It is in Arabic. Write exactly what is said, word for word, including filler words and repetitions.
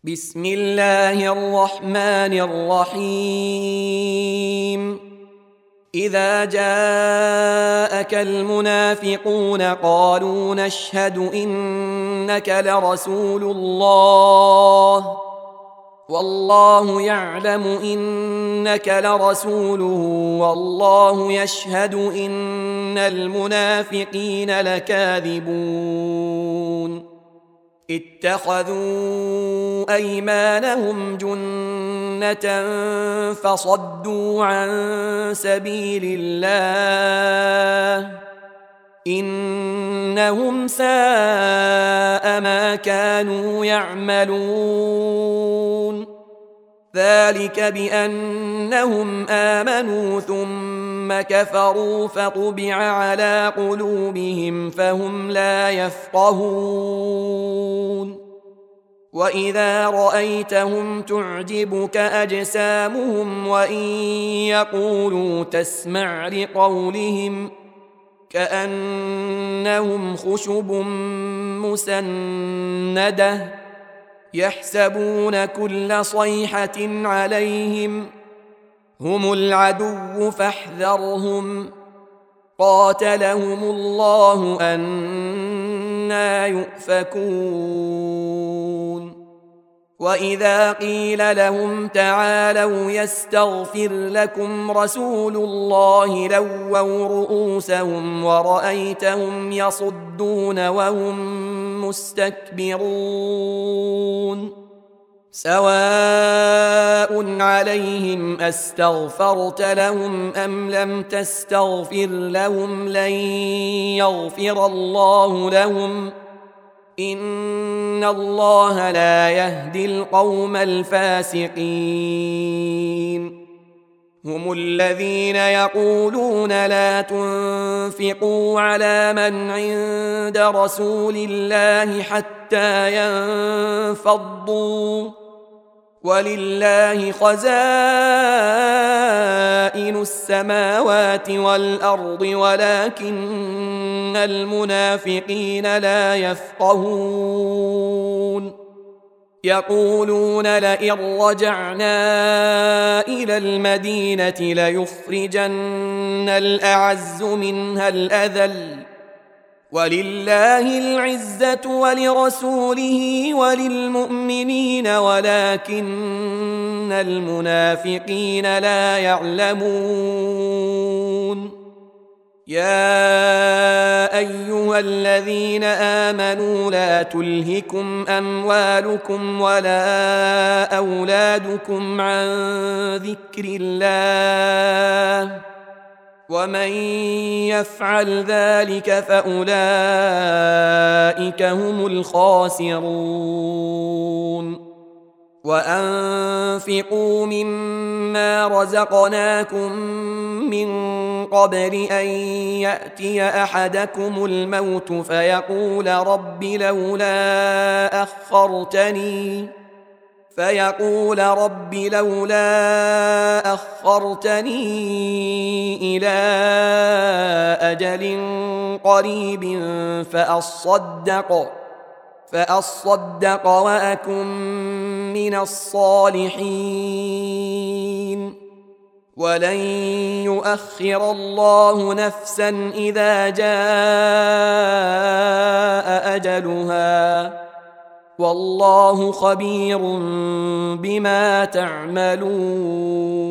بسم الله الرحمن الرحيم إذا جاءك المنافقون قالوا نشهد إنك لرسول الله والله يعلم إنك لرسوله والله يشهد إن المنافقين لكاذبون اتخذوا أيمانهم جنة فصدوا عن سبيل الله إنهم ساء ما كانوا يعملون ذلك بأنهم آمنوا ثم كفروا فطبع على قلوبهم فهم لا يفقهون وإذا رأيتهم تعجبك أجسامهم وإن يقولوا تسمع لقولهم كأنهم خشب مسندة يحسبون كل صيحة عليهم هم العدو فاحذرهم قاتلهم الله أنى يؤفكون وإذا قيل لهم تعالوا يستغفر لكم رسول الله لووا رؤوسهم ورأيتهم يصدون وهم مستكبرون سواء عليهم أستغفرت لهم أم لم تستغفر لهم لن يغفر الله لهم إن الله لا يهدي القوم الفاسقين هم الذين يقولون لا تنفقوا على من عند رسول الله حتى ينفضوا ولله خزائن السماوات والأرض ولكن المنافقين لا يفقهون يقولون لئن رجعنا إلى المدينة ليخرجن الأعز منها الأذل ولله العزة ولرسوله وللمؤمنين ولكن المنافقين لا يعلمون يا أيها الذين آمنوا لا تلهكم أموالكم ولا أولادكم عن ذكر الله ومن يفعل ذلك فأولئك هم الخاسرون وأنفقوا مما رزقناكم من قبل أن يأتي أحدكم الموت فيقول رب لولا أخرتني فيقول رب لولا أخرتني إلى أجل قريب فأصدق فأصدق وأكن من الصالحين ولن يؤخر الله نفسا إذا جاء أجلها والله خبير بما تعملون